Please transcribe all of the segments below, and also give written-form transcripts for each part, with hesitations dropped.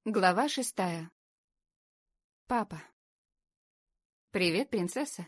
Глава 6. Папа. Привет, принцесса.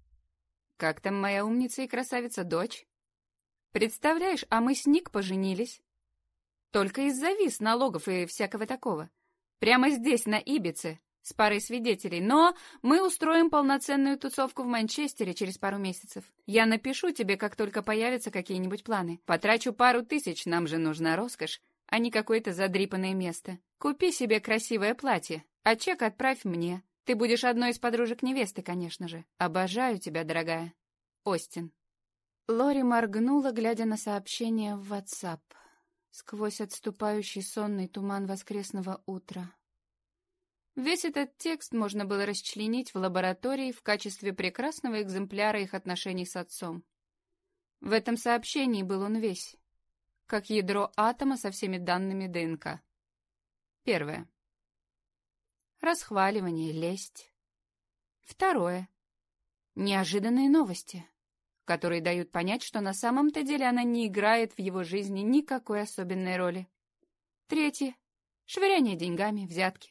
Как там моя умница и красавица-дочь? Представляешь, а мы с Ник поженились. Только из-за виз, налогов и всякого такого. Прямо здесь, на Ибице, с парой свидетелей. Но мы устроим полноценную тусовку в Манчестере через пару месяцев. Я напишу тебе, как только появятся какие-нибудь планы. Потрачу пару тысяч, нам же нужна роскошь, а не какое-то задрипанное место. Купи себе красивое платье, а чек отправь мне. Ты будешь одной из подружек невесты, конечно же. Обожаю тебя, дорогая. Остин. Лори моргнула, глядя на сообщение в WhatsApp, сквозь отступающий сонный туман воскресного утра. Весь этот текст можно было расчленить в лаборатории в качестве прекрасного экземпляра их отношений с отцом. В этом сообщении был он весь, как ядро атома со всеми данными ДНК. Первое. Расхваливание, лесть. Второе. Неожиданные новости, которые дают понять, что на самом-то деле она не играет в его жизни никакой особенной роли. Третье. Швыряние деньгами, взятки.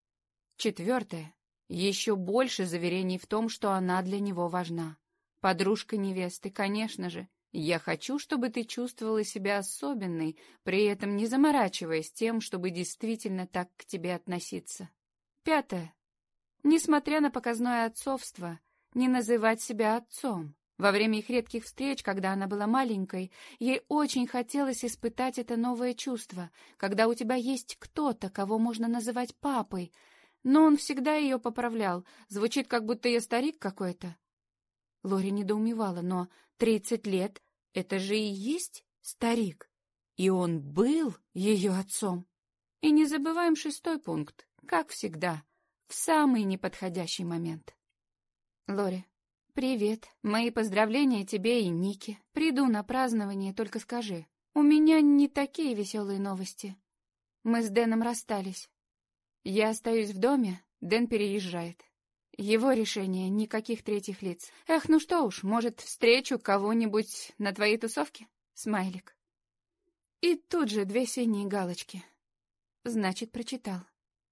Четвертое. Еще больше заверений в том, что она для него важна. Подружка невесты, конечно же. Я хочу, чтобы ты чувствовала себя особенной, при этом не заморачиваясь тем, чтобы действительно так к тебе относиться. Пятое. Несмотря на показное отцовство, не называть себя отцом. Во время их редких встреч, когда она была маленькой, ей очень хотелось испытать это новое чувство, когда у тебя есть кто-то, кого можно называть папой, но он всегда ее поправлял. Звучит, как будто я старик какой-то. Лори недоумевала, но 30 лет — это же и есть старик. И он был ее отцом. И не забываем 6-й пункт, как всегда, в самый неподходящий момент. Лори, привет. Мои поздравления тебе и Нике. Приду на празднование, только скажи. У меня не такие веселые новости. Мы с Дэном расстались. Я остаюсь в доме, Дэн переезжает. Его решение, никаких третьих лиц. Эх, ну что уж, может, встречу кого-нибудь на твоей тусовке? Смайлик. И тут же 2 синие галочки. Значит, прочитал.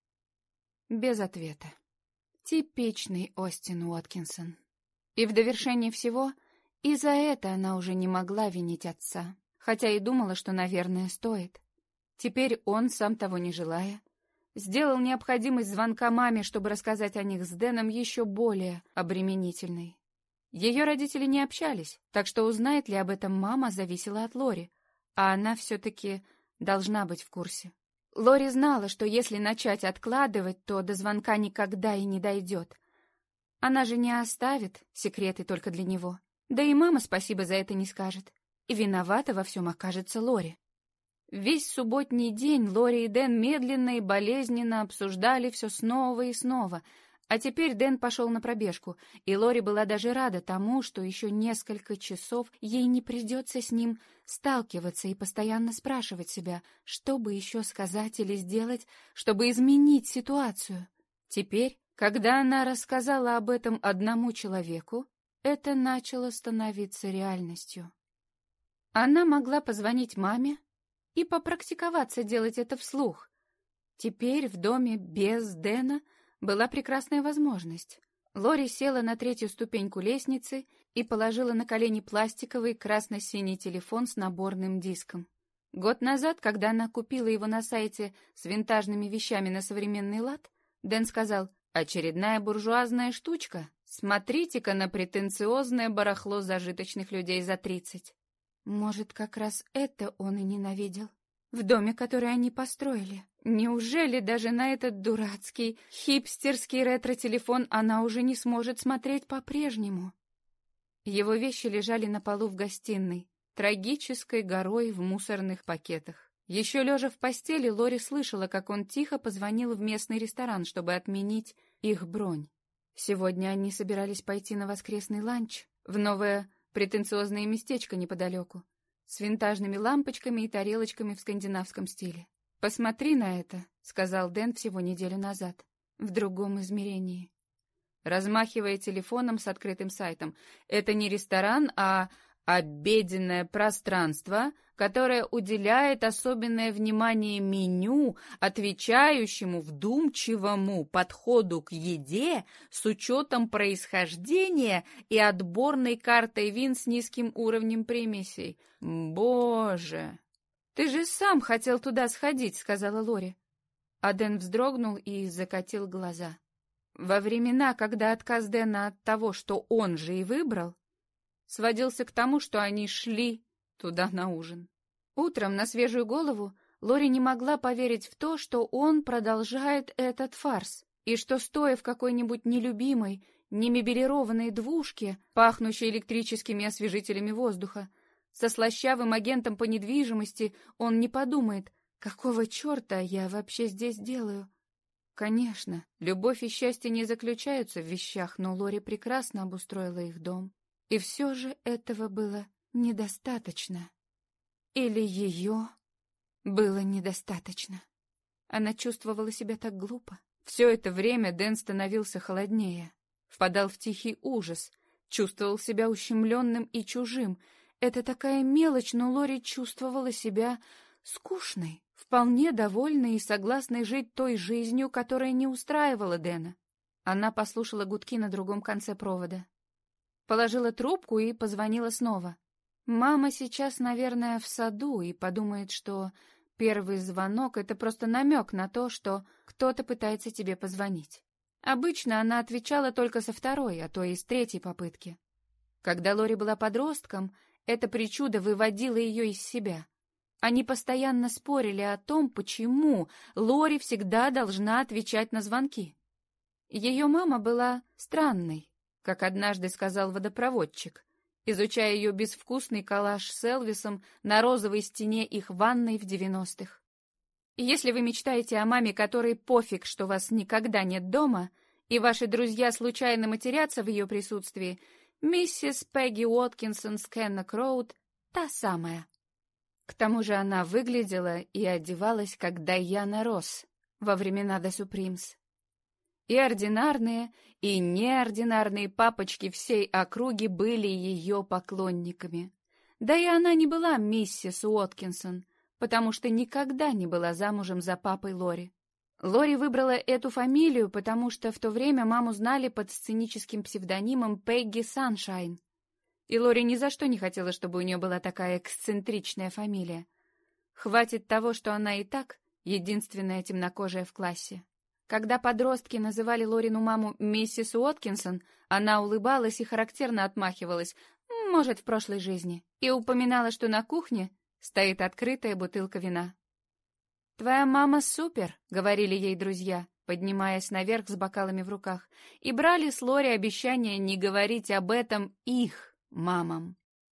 Без ответа. Типичный Остин Уоткинсон. И в довершение всего, и за это она уже не могла винить отца, хотя и думала, что, наверное, стоит. Теперь он, сам того не желая, сделал необходимость звонка маме, чтобы рассказать о них с Дэном, еще более обременительной. Ее родители не общались, так что узнает ли об этом мама, зависело от Лори, а она все-таки должна быть в курсе. Лори знала, что если начать откладывать, то до звонка никогда и не дойдет. Она же не оставит секреты только для него. Да и мама спасибо за это не скажет. И виновата во всем окажется Лори. Весь субботний день Лори и Дэн медленно и болезненно обсуждали все снова и снова, а теперь Дэн пошел на пробежку, и Лори была даже рада тому, что еще несколько часов ей не придется с ним сталкиваться и постоянно спрашивать себя, что бы еще сказать или сделать, чтобы изменить ситуацию. Теперь, когда она рассказала об этом одному человеку, это начало становиться реальностью. Она могла позвонить маме и попрактиковаться делать это вслух. Теперь в доме без Дэна была прекрасная возможность. Лори села на 3-ю ступеньку лестницы и положила на колени пластиковый красно-синий телефон с наборным диском. Год назад, когда она купила его на сайте с винтажными вещами на современный лад, Дэн сказал: «Очередная буржуазная штучка. Смотрите-ка на претенциозное барахло зажиточных людей за 30». Может, как раз это он и ненавидел. В доме, который они построили. Неужели даже на этот дурацкий, хипстерский ретро-телефон она уже не сможет смотреть по-прежнему? Его вещи лежали на полу в гостиной, трагической горой в мусорных пакетах. Еще лежа в постели, Лори слышала, как он тихо позвонил в местный ресторан, чтобы отменить их бронь. Сегодня они собирались пойти на воскресный ланч в новое претенциозное местечко неподалеку, с винтажными лампочками и тарелочками в скандинавском стиле. «Посмотри на это», — сказал Дэн всего неделю назад, в другом измерении, размахивая телефоном с открытым сайтом. «Это не ресторан, а Обеденное пространство, которое уделяет особенное внимание меню, отвечающему вдумчивому подходу к еде с учетом происхождения и отборной картой вин с низким уровнем примесей. Боже! «Ты же сам хотел туда сходить», — сказала Лори. А Дэн вздрогнул и закатил глаза. Во времена, когда отказ Дэна от того, что он же и выбрал, сводился к тому, что они шли туда на ужин. Утром на свежую голову Лори не могла поверить в то, что он продолжает этот фарс, и что, стоя в какой-нибудь нелюбимой, немебелированной двушке, пахнущей электрическими освежителями воздуха, со слащавым агентом по недвижимости, он не подумает, какого черта я вообще здесь делаю. Конечно, любовь и счастье не заключаются в вещах, но Лори прекрасно обустроила их дом. И все же этого было недостаточно. Или ее было недостаточно. Она чувствовала себя так глупо. Все это время Дэн становился холоднее, впадал в тихий ужас, чувствовал себя ущемленным и чужим. Это такая мелочь, но Лори чувствовала себя скучной, вполне довольной и согласной жить той жизнью, которая не устраивала Дэна. Она послушала гудки на другом конце провода. Положила трубку и позвонила снова. Мама сейчас, наверное, в саду и подумает, что первый звонок — это просто намек на то, что кто-то пытается тебе позвонить. Обычно она отвечала только со второй, а то и с третьей попытки. Когда Лори была подростком, это причуда выводило ее из себя. Они постоянно спорили о том, почему Лори всегда должна отвечать на звонки. Ее мама была странной, как однажды сказал водопроводчик, изучая ее безвкусный коллаж с Элвисом на розовой стене их ванной в 90-х. Если вы мечтаете о маме, которой пофиг, что вас никогда нет дома, и ваши друзья случайно матерятся в ее присутствии, миссис Пегги Уоткинсон Скеннок Роуд — та самая. К тому же она выглядела и одевалась, как Дайана Росс во времена The Supremes. И ординарные, и неординарные папочки всей округи были ее поклонниками. Да и она не была миссис Уоткинсон, потому что никогда не была замужем за папой Лори. Лори выбрала эту фамилию, потому что в то время маму знали под сценическим псевдонимом Пегги Саншайн. И Лори ни за что не хотела, чтобы у нее была такая эксцентричная фамилия. Хватит того, что она и так единственная темнокожая в классе. Когда подростки называли Лорину маму миссис Уоткинсон, она улыбалась и характерно отмахивалась, может, в прошлой жизни, и упоминала, что на кухне стоит открытая бутылка вина. «Твоя мама супер», — говорили ей друзья, поднимаясь наверх с бокалами в руках, и брали с Лори обещание не говорить об этом их мамам.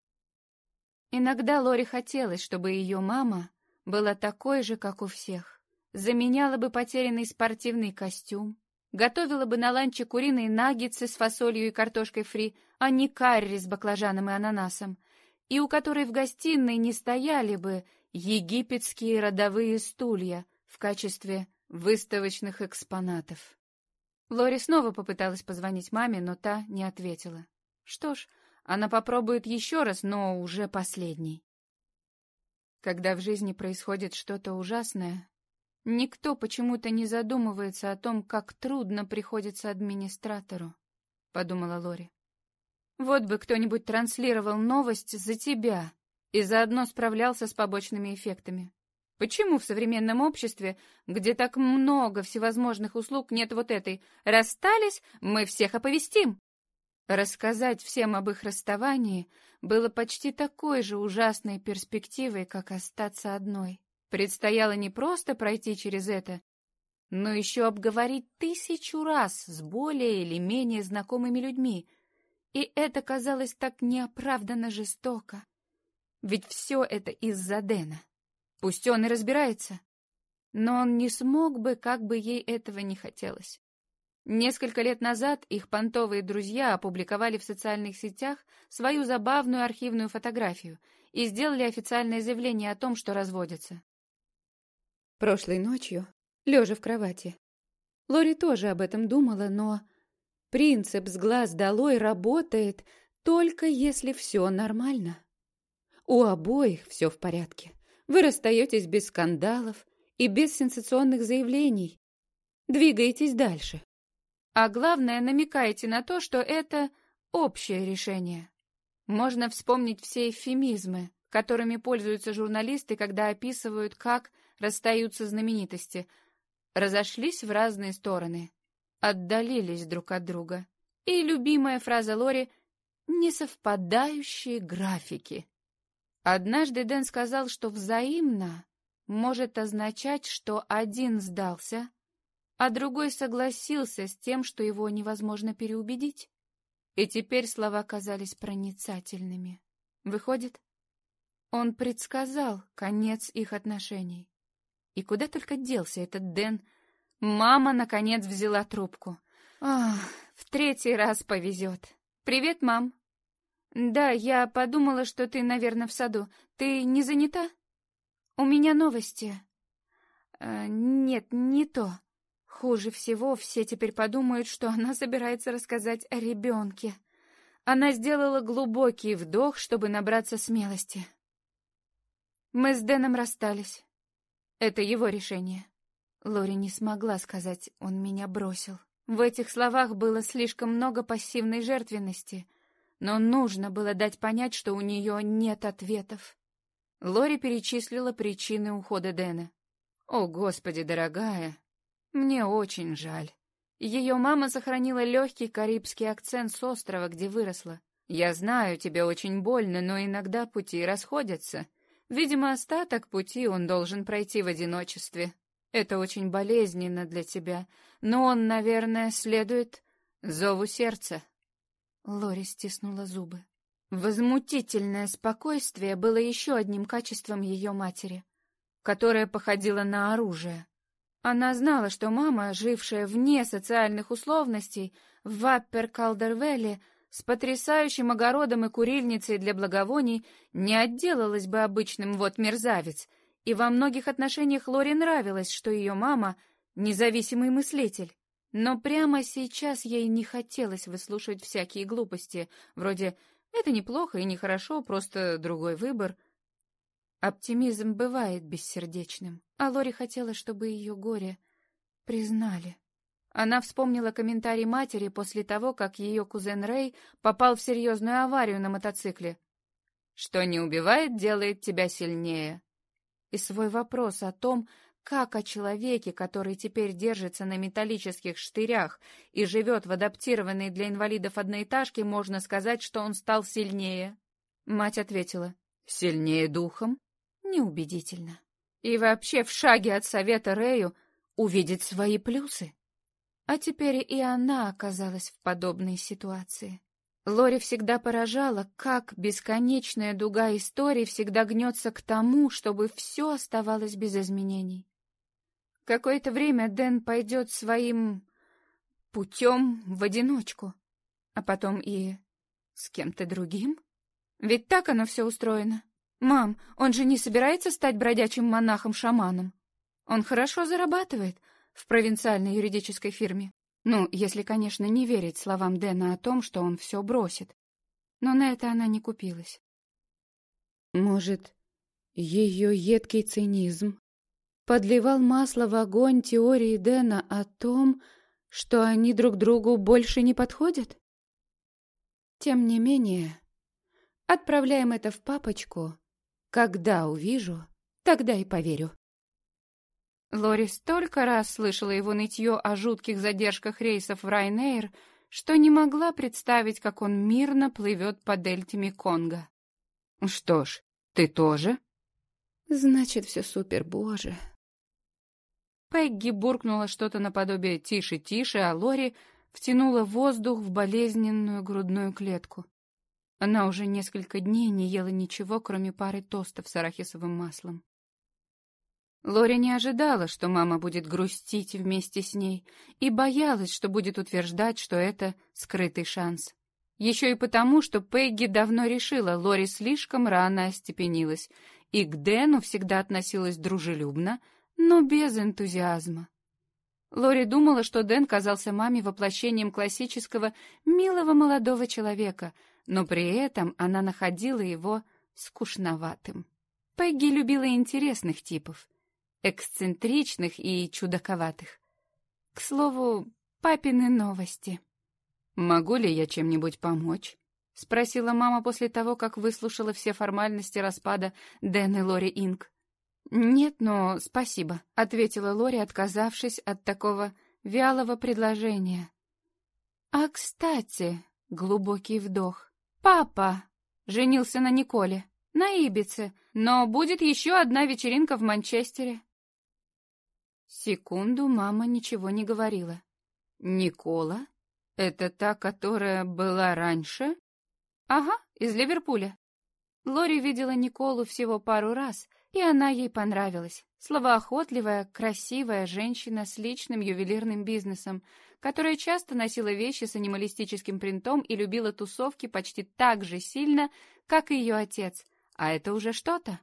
Иногда Лори хотелось, чтобы ее мама была такой же, как у всех. Заменяла бы потерянный спортивный костюм, готовила бы на ланче куриные наггетсы с фасолью и картошкой фри, а не карри с баклажаном и ананасом, и у которой в гостиной не стояли бы египетские родовые стулья в качестве выставочных экспонатов. Лори снова попыталась позвонить маме, но та не ответила. Что ж, она попробует еще раз, но уже последний. Когда в жизни происходит что-то ужасное, никто почему-то не задумывается о том, как трудно приходится администратору, — подумала Лори. Вот бы кто-нибудь транслировал новость за тебя и заодно справлялся с побочными эффектами. Почему в современном обществе, где так много всевозможных услуг, нет вот этой «расстались, мы всех оповестим»? Рассказать всем об их расставании было почти такой же ужасной перспективой, как остаться одной. Предстояло не просто пройти через это, но еще обговорить 1000 раз с более или менее знакомыми людьми. И это казалось так неоправданно жестоко. Ведь все это из-за Дэна. Пусть он и разбирается. Но он не смог бы, как бы ей этого не хотелось. Несколько лет назад их понтовые друзья опубликовали в социальных сетях свою забавную архивную фотографию и сделали официальное заявление о том, что разводятся. Прошлой ночью, лежа в кровати, Лори тоже об этом думала, но принцип «с глаз долой» работает только если все нормально. У обоих все в порядке. Вы расстаетесь без скандалов и без сенсационных заявлений. Двигаетесь дальше. А главное, намекаете на то, что это общее решение. Можно вспомнить все эвфемизмы, которыми пользуются журналисты, когда описывают, как расстаются знаменитости. Разошлись в разные стороны, отдалились друг от друга. И любимая фраза Лори «несовпадающие графики». Однажды Дэн сказал, что взаимно может означать, что один сдался, а другой согласился с тем, что его невозможно переубедить. И теперь слова казались проницательными. Выходит, он предсказал конец их отношений. И куда только делся этот Дэн. Мама, наконец, взяла трубку. Ах, в третий раз повезет. «Привет, мам». «Да, я подумала, что ты, наверное, в саду. Ты не занята?» «У меня новости». «Нет, не то. Хуже всего, все теперь подумают, что она собирается рассказать о ребенке». Она сделала глубокий вдох, чтобы набраться смелости. «Мы с Дэном расстались. Это его решение». Лори не смогла сказать «он меня бросил». В этих словах было слишком много пассивной жертвенности, но нужно было дать понять, что у нее нет ответов. Лори перечислила причины ухода Дэна. «О, Господи, дорогая, мне очень жаль. Ее мама сохранила легкий карибский акцент с острова, где выросла. Я знаю, тебе очень больно, но иногда пути расходятся. Видимо, остаток пути он должен пройти в одиночестве. Это очень болезненно для тебя, но он, наверное, следует зову сердца». Лори стиснула зубы. Возмутительное спокойствие было еще одним качеством ее матери, которое походило на оружие. Она знала, что мама, жившая вне социальных условностей, в Аппер-Калдер-Вэлли, с потрясающим огородом и курильницей для благовоний, не отделалась бы обычным «вот мерзавец», и во многих отношениях Лори нравилось, что ее мама — независимый мыслитель. Но прямо сейчас ей не хотелось выслушивать всякие глупости, вроде «это неплохо и нехорошо, просто другой выбор». Оптимизм бывает бессердечным, а Лори хотела, чтобы ее горе признали. Она вспомнила комментарий матери после того, как ее кузен Рэй попал в серьезную аварию на мотоцикле. «Что не убивает, делает тебя сильнее». И свой вопрос о том, как о человеке, который теперь держится на металлических штырях и живет в адаптированной для инвалидов одноэтажке, можно сказать, что он стал сильнее. Мать ответила: «Сильнее духом?» Неубедительно. И вообще в шаге от совета Рэю увидеть свои плюсы. А теперь и она оказалась в подобной ситуации. Лори всегда поражала, как бесконечная дуга истории всегда гнется к тому, чтобы все оставалось без изменений. Какое-то время Дэн пойдет своим путем в одиночку, а потом и с кем-то другим. Ведь так оно все устроено. «Мам, он же не собирается стать бродячим монахом-шаманом? Он хорошо зарабатывает в провинциальной юридической фирме. Ну, если, конечно, не верить словам Дэна о том, что он все бросит. Но на это она не купилась». Может, ее едкий цинизм подливал масло в огонь теории Дэна о том, что они друг другу больше не подходят? Тем не менее, отправляем это в папочку. Когда увижу, тогда и поверю. Лори столько раз слышала его нытье о жутких задержках рейсов в Ryanair, что не могла представить, как он мирно плывет по дельте Меконга. «Что ж, ты тоже?» «Значит, все супер, боже». Пегги буркнула что-то наподобие «тише, тише», а Лори втянула воздух в болезненную грудную клетку. Она уже несколько дней не ела ничего, кроме пары тостов с арахисовым маслом. Лори не ожидала, что мама будет грустить вместе с ней, и боялась, что будет утверждать, что это скрытый шанс. Еще и потому, что Пегги давно решила, Лори слишком рано остепенилась, и к Дэну всегда относилась дружелюбно, но без энтузиазма. Лори думала, что Дэн казался маме воплощением классического милого молодого человека, но при этом она находила его скучноватым. Пегги любила интересных типов, эксцентричных и чудаковатых. К слову, папины новости. «Могу ли я чем-нибудь помочь?» — спросила мама после того, как выслушала все формальности распада Дэн и Лори Инк. «Нет, но спасибо», — ответила Лори, отказавшись от такого вялого предложения. «А, кстати», — глубокий вдох, «папа женился на Николе, на Ибице, но будет еще одна вечеринка в Манчестере». Секунду мама ничего не говорила. «Никола? Это та, которая была раньше?» «Ага, из Ливерпуля». Лори видела Николу всего пару раз, и она ей понравилась. Словоохотливая, красивая женщина с личным ювелирным бизнесом, которая часто носила вещи с анималистическим принтом и любила тусовки почти так же сильно, как и ее отец. А это уже что-то.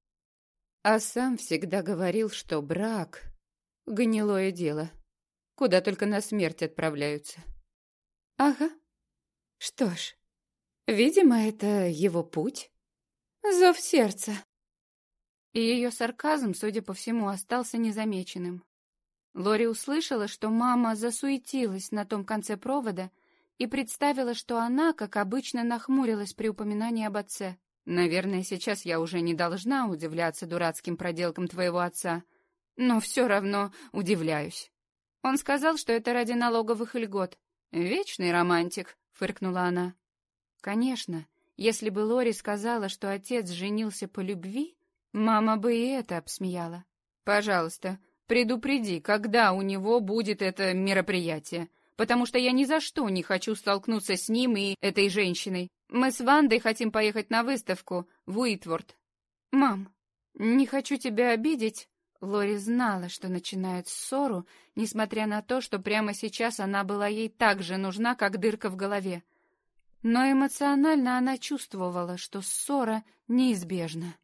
А сам всегда говорил, что брак — гнилое дело, куда только на смерть отправляются. Ага. Что ж, видимо, это его путь. Зов сердца. И ее сарказм, судя по всему, остался незамеченным. Лори услышала, что мама засуетилась на том конце провода и представила, что она, как обычно, нахмурилась при упоминании об отце. «Наверное, сейчас я уже не должна удивляться дурацким проделкам твоего отца, но все равно удивляюсь. Он сказал, что это ради налоговых льгот. Вечный романтик», — фыркнула она. Конечно, если бы Лори сказала, что отец женился по любви, мама бы и это обсмеяла. «Пожалуйста, предупреди, когда у него будет это мероприятие, потому что я ни за что не хочу столкнуться с ним и этой женщиной. Мы с Вандой хотим поехать на выставку в Уитворд». «Мам, не хочу тебя обидеть». Лори знала, что начинает ссору, несмотря на то, что прямо сейчас она была ей так же нужна, как дырка в голове. Но эмоционально она чувствовала, что ссора неизбежна.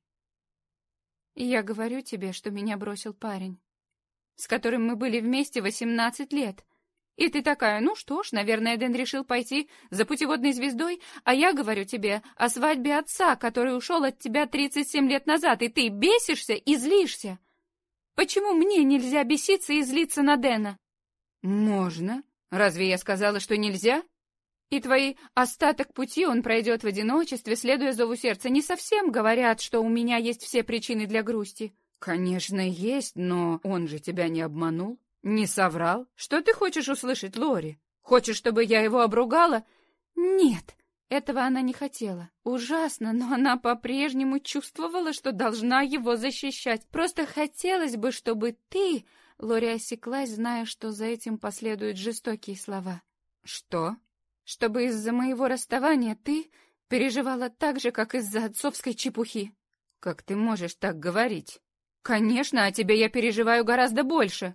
«Я говорю тебе, что меня бросил парень, с которым мы были вместе 18 лет. И ты такая, ну что ж, наверное, Дэн решил пойти за путеводной звездой, а я говорю тебе о свадьбе отца, который ушел от тебя 37 лет назад, и ты бесишься и злишься. Почему мне нельзя беситься и злиться на Дэна?» «Можно. Разве я сказала, что нельзя? И твои остаток пути он пройдет в одиночестве, следуя зову сердца, не совсем говорят, что у меня есть все причины для грусти». «Конечно, есть, но он же тебя не обманул, не соврал. Что ты хочешь услышать, Лори? Хочешь, чтобы я его обругала?» «Нет». Этого она не хотела. Ужасно, но она по-прежнему чувствовала, что должна его защищать. Просто хотелось бы, чтобы ты... Лори осеклась, зная, что за этим последуют жестокие слова. «Что?» «Чтобы из-за моего расставания ты переживала так же, как из-за отцовской чепухи». «Как ты можешь так говорить?» «Конечно, о тебе я переживаю гораздо больше».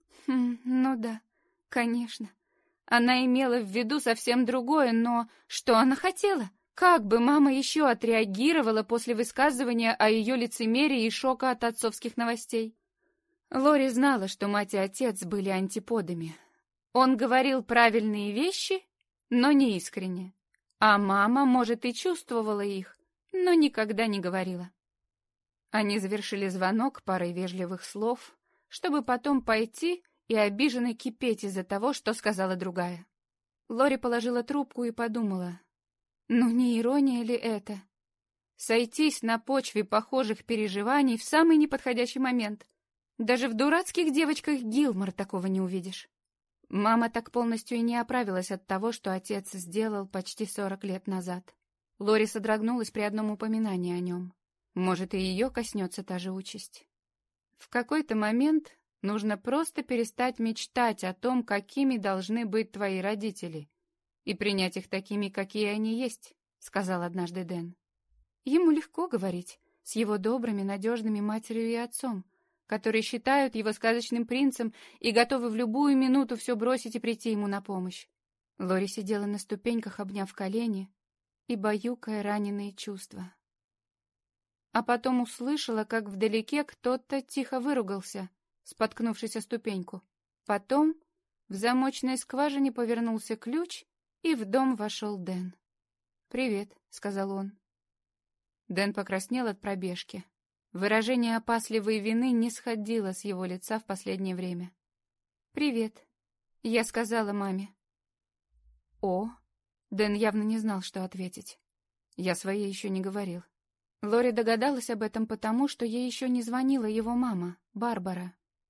Ну да, конечно. Она имела в виду совсем другое, но что она хотела? Как бы мама еще отреагировала после высказывания о ее лицемерии и шока от отцовских новостей? Лори знала, что мать и отец были антиподами. Он говорил правильные вещи, но не искренне. А мама, может, и чувствовала их, но никогда не говорила. Они завершили звонок парой вежливых слов, чтобы потом пойти и обиженно кипеть из-за того, что сказала другая. Лори положила трубку и подумала, ну не ирония ли это? Сойтись на почве похожих переживаний в самый неподходящий момент. Даже в дурацких девочках Гилмор такого не увидишь. Мама так полностью и не оправилась от того, что отец сделал почти 40 лет назад. Лори содрогнулась при одном упоминании о нем. Может, и ее коснется та же участь. В какой-то момент нужно просто перестать мечтать о том, какими должны быть твои родители, и принять их такими, какие они есть, — сказал однажды Дэн. Ему легко говорить с его добрыми, надежными матерью и отцом, которые считают его сказочным принцем и готовы в любую минуту все бросить и прийти ему на помощь. Лори сидела на ступеньках, обняв колени и баюкая раненые чувства. А потом услышала, как вдалеке кто-то тихо выругался, споткнувшись о ступеньку. Потом в замочной скважине повернулся ключ, и в дом вошел Дэн. «Привет», — сказал он. Дэн покраснел от пробежки. Выражение опасливой вины не сходило с его лица в последнее время. «Привет», — я сказала маме. «О», — Дэн явно не знал, что ответить. Я своей еще не говорил. Лори догадалась об этом потому, что ей еще не звонила его мама, Барбара.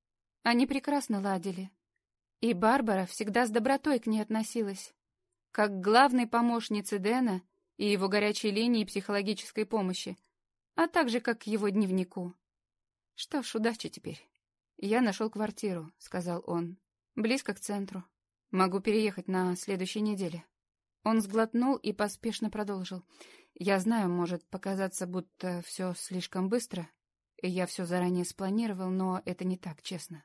Они прекрасно ладили. И Барбара всегда с добротой к ней относилась, как к главной помощнице Дэна и его горячей линии психологической помощи, а также как к его дневнику. «Что ж, удачи теперь». «Я нашел квартиру», — сказал он. «Близко к центру. Могу переехать на следующей неделе». Он сглотнул и поспешно продолжил. «Я знаю, может показаться, будто все слишком быстро, и я все заранее спланировал, но это не так, честно.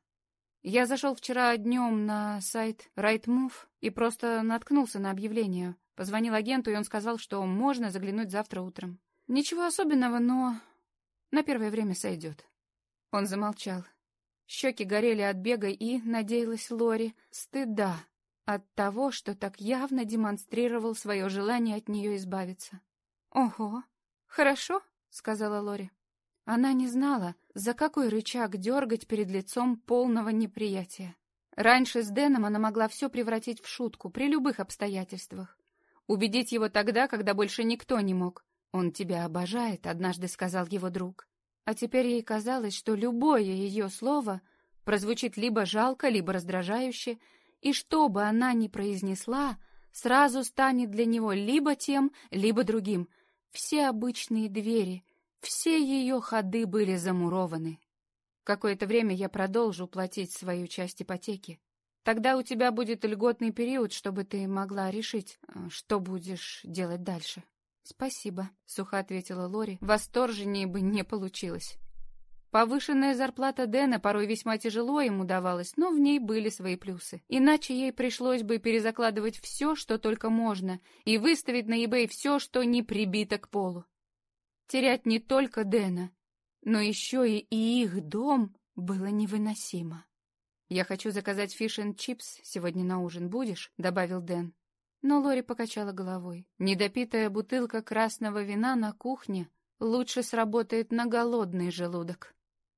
Я зашел вчера днем на сайт Rightmove и просто наткнулся на объявление. Позвонил агенту, и он сказал, что можно заглянуть завтра утром. Ничего особенного, но на первое время сойдет». Он замолчал. Щеки горели от бега и, надеялась Лори, стыда от того, что так явно демонстрировал свое желание от нее избавиться. «Ого, хорошо», — сказала Лори. Она не знала, за какой рычаг дергать перед лицом полного неприятия. Раньше с Дэном она могла все превратить в шутку при любых обстоятельствах. Убедить его тогда, когда больше никто не мог. «Он тебя обожает», — однажды сказал его друг. А теперь ей казалось, что любое ее слово прозвучит либо жалко, либо раздражающе, и что бы она ни произнесла, сразу станет для него либо тем, либо другим. Все обычные двери, все ее ходы были замурованы. «Какое-то время я продолжу платить свою часть ипотеки. Тогда у тебя будет льготный период, чтобы ты могла решить, что будешь делать дальше». «Спасибо», — сухо ответила Лори. Восторженнее бы не получилось. Повышенная зарплата Дэна порой весьма тяжело ему давалась, но в ней были свои плюсы. Иначе ей пришлось бы перезакладывать все, что только можно, и выставить на eBay все, что не прибито к полу. Терять не только Дэна, но еще и их дом было невыносимо. «Я хочу заказать фиш-энд-чипс сегодня на ужин. Будешь?» — добавил Дэн. Но Лори покачала головой. Недопитая бутылка красного вина на кухне лучше сработает на голодный желудок.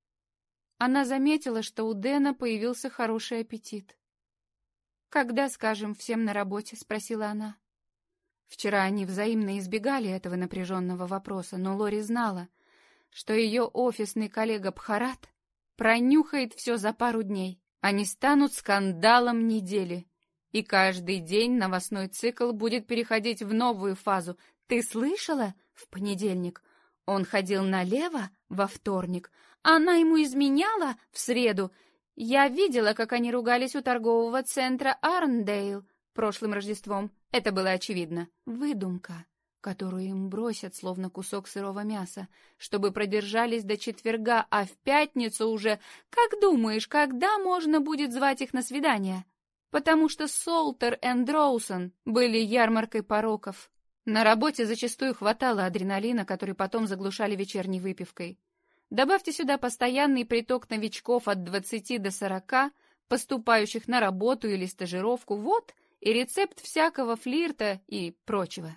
Она заметила, что у Дэна появился хороший аппетит. «Когда, скажем, всем на работе?» — спросила она. Вчера они взаимно избегали этого напряженного вопроса, но Лори знала, что ее офисный коллега Бхарат пронюхает все за пару дней. Они станут скандалом недели. И каждый день новостной цикл будет переходить в новую фазу. «Ты слышала? В понедельник. Он ходил налево во вторник. Она ему изменяла в среду. Я видела, как они ругались у торгового центра Арндейл прошлым Рождеством. Это было очевидно. Выдумка, которую им бросят, словно кусок сырого мяса, чтобы продержались до четверга, а в пятницу уже... Как думаешь, когда можно будет звать их на свидание?» Потому что Солтер энд Роусон были ярмаркой пороков. На работе зачастую хватало адреналина, который потом заглушали вечерней выпивкой. Добавьте сюда постоянный приток новичков от 20 до 40, поступающих на работу или стажировку, вот и рецепт всякого флирта и прочего.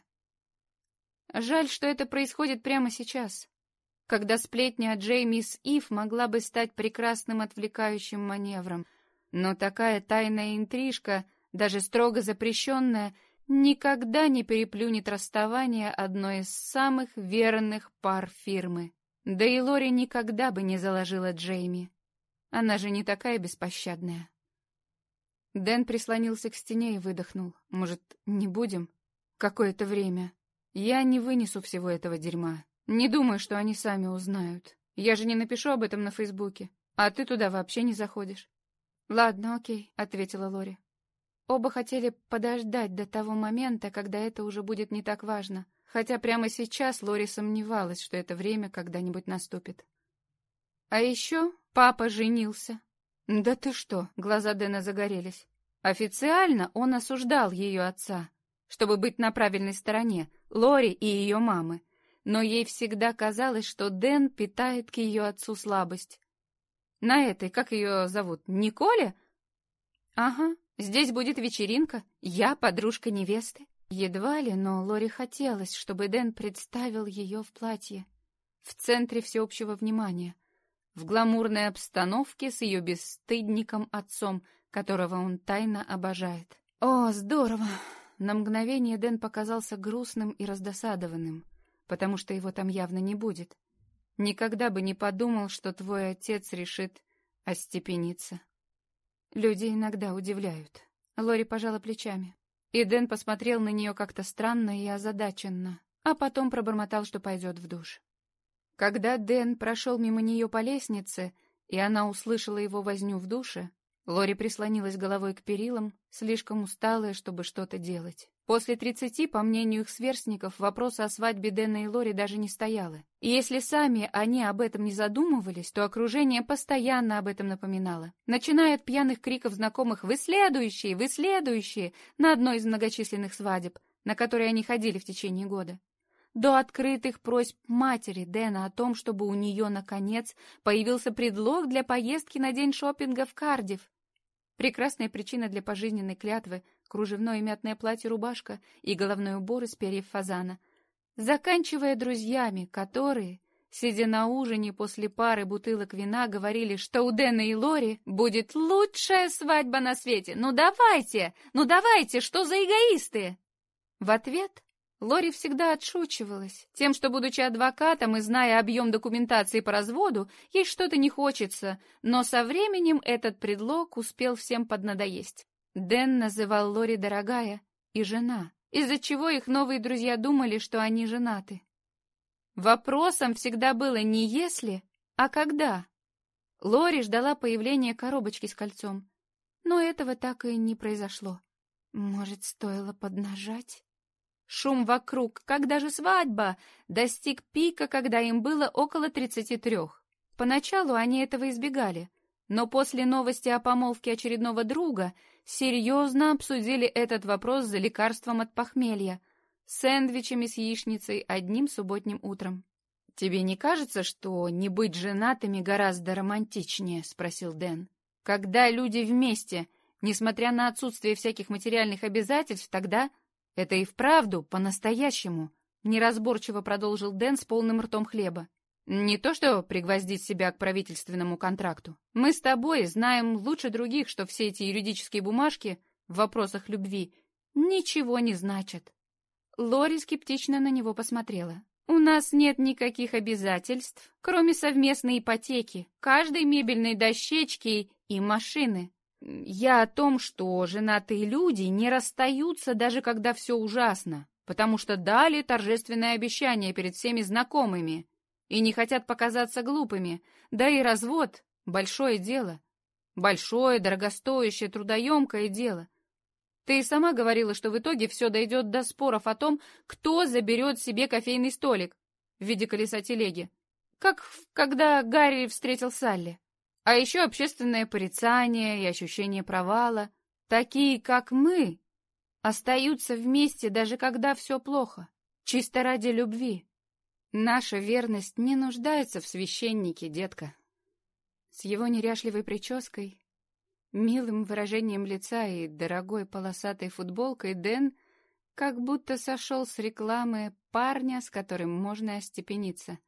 Жаль, что это происходит прямо сейчас, когда сплетня о Джейми с Ив могла бы стать прекрасным отвлекающим маневром. Но такая тайная интрижка, даже строго запрещенная, никогда не переплюнет расставание одной из самых верных пар фирмы. Да и Лори никогда бы не заложила Джейми. Она же не такая беспощадная. Дэн прислонился к стене и выдохнул. «Может, не будем? Какое-то время. Я не вынесу всего этого дерьма. Не думаю, что они сами узнают. Я же не напишу об этом на Фейсбуке. А ты туда вообще не заходишь». «Ладно, окей», — ответила Лори. Оба хотели подождать до того момента, когда это уже будет не так важно, хотя прямо сейчас Лори сомневалась, что это время когда-нибудь наступит. А еще папа женился. «Да ты что?» — глаза Дэна загорелись. Официально он осуждал ее отца, чтобы быть на правильной стороне, Лори и ее мамы, но ей всегда казалось, что Дэн питает к ее отцу слабость. На этой, как ее зовут, Николе? Ага, здесь будет вечеринка, я подружка невесты. Едва ли, но Лори хотелось, чтобы Дэн представил ее в платье, в центре всеобщего внимания, в гламурной обстановке с ее бесстыдником-отцом, которого он тайно обожает. О, здорово! На мгновение Дэн показался грустным и раздосадованным, потому что его там явно не будет. Никогда бы не подумал, что твой отец решит остепениться. Люди иногда удивляют. Лори пожала плечами. И Дэн посмотрел на нее как-то странно и озадаченно, а потом пробормотал, что пойдет в душ. Когда Дэн прошел мимо нее по лестнице, и она услышала его возню в душе, Лори прислонилась головой к перилам, слишком усталая, чтобы что-то делать. После 30, по мнению их сверстников, вопроса о свадьбе Дэна и Лори даже не стояло. И если сами они об этом не задумывались, то окружение постоянно об этом напоминало. Начиная от пьяных криков знакомых «Вы следующие! Вы следующие!» на одной из многочисленных свадеб, на которые они ходили в течение года, до открытых просьб матери Дэна о том, чтобы у нее, наконец, появился предлог для поездки на день шопинга в Кардифф. Прекрасная причина для пожизненной клятвы, кружевное мятное платье-рубашка и головной убор из перьев фазана. Заканчивая друзьями, которые, сидя на ужине после пары бутылок вина, говорили, что у Дэна и Лори будет лучшая свадьба на свете. Ну давайте, что за эгоисты? В ответ Лори всегда отшучивалась тем, что, будучи адвокатом и зная объем документации по разводу, ей что-то не хочется, но со временем этот предлог успел всем поднадоесть. Дэн называл Лори «дорогая» и «жена», из-за чего их новые друзья думали, что они женаты. Вопросом всегда было не «если», а «когда». Лори ждала появления коробочки с кольцом, но этого так и не произошло. Может, стоило поднажать? Шум вокруг «Когда же свадьба?» достиг пика, когда им было около 33. Поначалу они этого избегали, но после новости о помолвке очередного друга серьезно обсудили этот вопрос за лекарством от похмелья, сэндвичами с яичницей одним субботним утром. «Тебе не кажется, что не быть женатыми гораздо романтичнее?» — спросил Дэн. «Когда люди вместе, несмотря на отсутствие всяких материальных обязательств, тогда...» «Это и вправду, по-настоящему», — неразборчиво продолжил Дэн с полным ртом хлеба. «Не то что пригвоздить себя к правительственному контракту. Мы с тобой знаем лучше других, что все эти юридические бумажки в вопросах любви ничего не значат». Лори скептично на него посмотрела. «У нас нет никаких обязательств, кроме совместной ипотеки, каждой мебельной дощечки и машины. Я о том, что женатые люди не расстаются, даже когда все ужасно, потому что дали торжественное обещание перед всеми знакомыми и не хотят показаться глупыми, да и развод — большое дело. Большое, дорогостоящее, трудоемкое дело. Ты и сама говорила, что в итоге все дойдет до споров о том, кто заберет себе кофейный столик в виде колеса телеги, как когда Гарри встретил Салли. А еще общественное порицание и ощущение провала. Такие, как мы, остаются вместе, даже когда все плохо, чисто ради любви. Наша верность не нуждается в священнике, детка». С его неряшливой прической, милым выражением лица и дорогой полосатой футболкой Дэн как будто сошел с рекламы парня, с которым можно остепениться,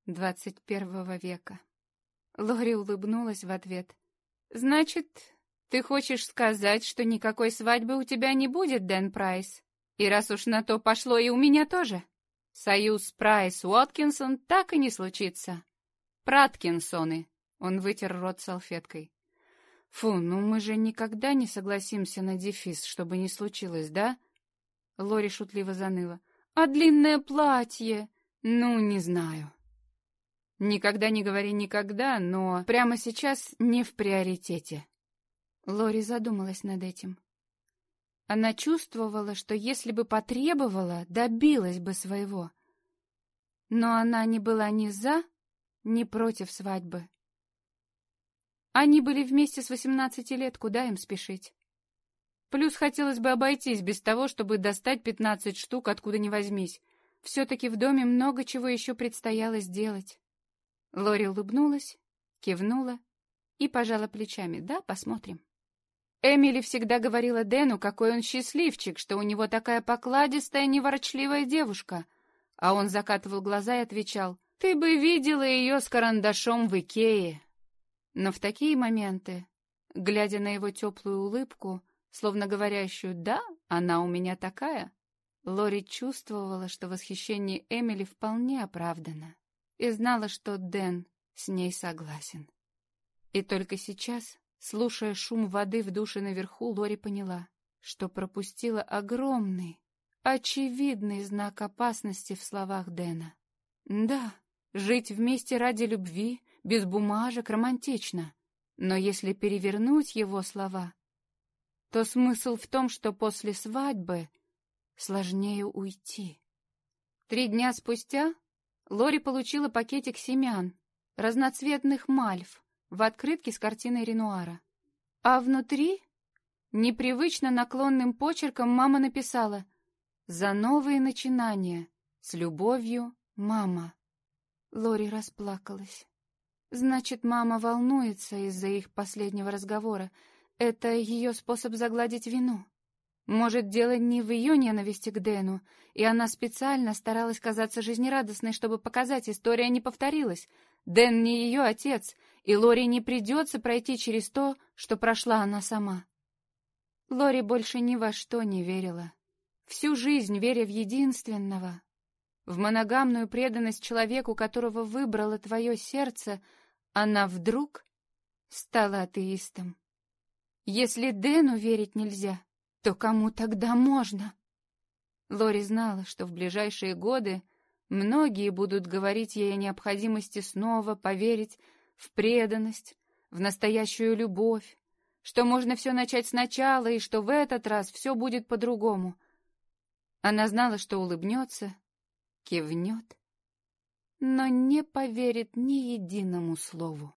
21 века. Лори улыбнулась в ответ. «Значит, ты хочешь сказать, что никакой свадьбы у тебя не будет, Дэн Прайс? И раз уж на то пошло, и у меня тоже. Союз Прайс-Уоткинсон так и не случится. Праткинсоны». Он вытер рот салфеткой. «Фу, ну мы же никогда не согласимся на дефис, чтобы не случилось, да?» Лори шутливо заныла. «А длинное платье? Ну, не знаю». «Никогда не говори никогда, но прямо сейчас не в приоритете». Лори задумалась над этим. Она чувствовала, что если бы потребовала, добилась бы своего. Но она не была ни за, ни против свадьбы. Они были вместе с 18 лет, куда им спешить? Плюс хотелось бы обойтись без того, чтобы достать 15 штук, откуда ни возьмись. Все-таки в доме много чего еще предстояло сделать. Лори улыбнулась, кивнула и пожала плечами. «Да, посмотрим». Эмили всегда говорила Дэну, какой он счастливчик, что у него такая покладистая, неворчливая девушка. А он закатывал глаза и отвечал: «Ты бы видела ее с карандашом в Икее». Но в такие моменты, глядя на его теплую улыбку, словно говорящую «да, она у меня такая», Лори чувствовала, что восхищение Эмили вполне оправдано, и знала, что Дэн с ней согласен. И только сейчас, слушая шум воды в душе наверху, Лори поняла, что пропустила огромный, очевидный знак опасности в словах Дэна. Да, жить вместе ради любви, без бумажек, романтично. Но если перевернуть его слова, то смысл в том, что после свадьбы сложнее уйти. 3 дня спустя Лори получила пакетик семян, разноцветных мальв, в открытке с картиной Ренуара. А внутри, непривычно наклонным почерком, мама написала: «За новые начинания. С любовью, мама». Лори расплакалась. Значит, мама волнуется из-за их последнего разговора. Это ее способ загладить вину. Может, дело не в ее ненависти к Дэну, и она специально старалась казаться жизнерадостной, чтобы показать, история не повторилась. Дэн не ее отец, и Лори не придется пройти через то, что прошла она сама. Лори больше ни во что не верила. Всю жизнь веря в единственного, в моногамную преданность человеку, которого выбрало твое сердце, она вдруг стала атеистом. Если Дэну верить нельзя, то кому тогда можно? Лори знала, что в ближайшие годы многие будут говорить ей о необходимости снова поверить в преданность, в настоящую любовь, что можно все начать сначала и что в этот раз все будет по-другому. Она знала, что улыбнется, кивнет, но не поверит ни единому слову.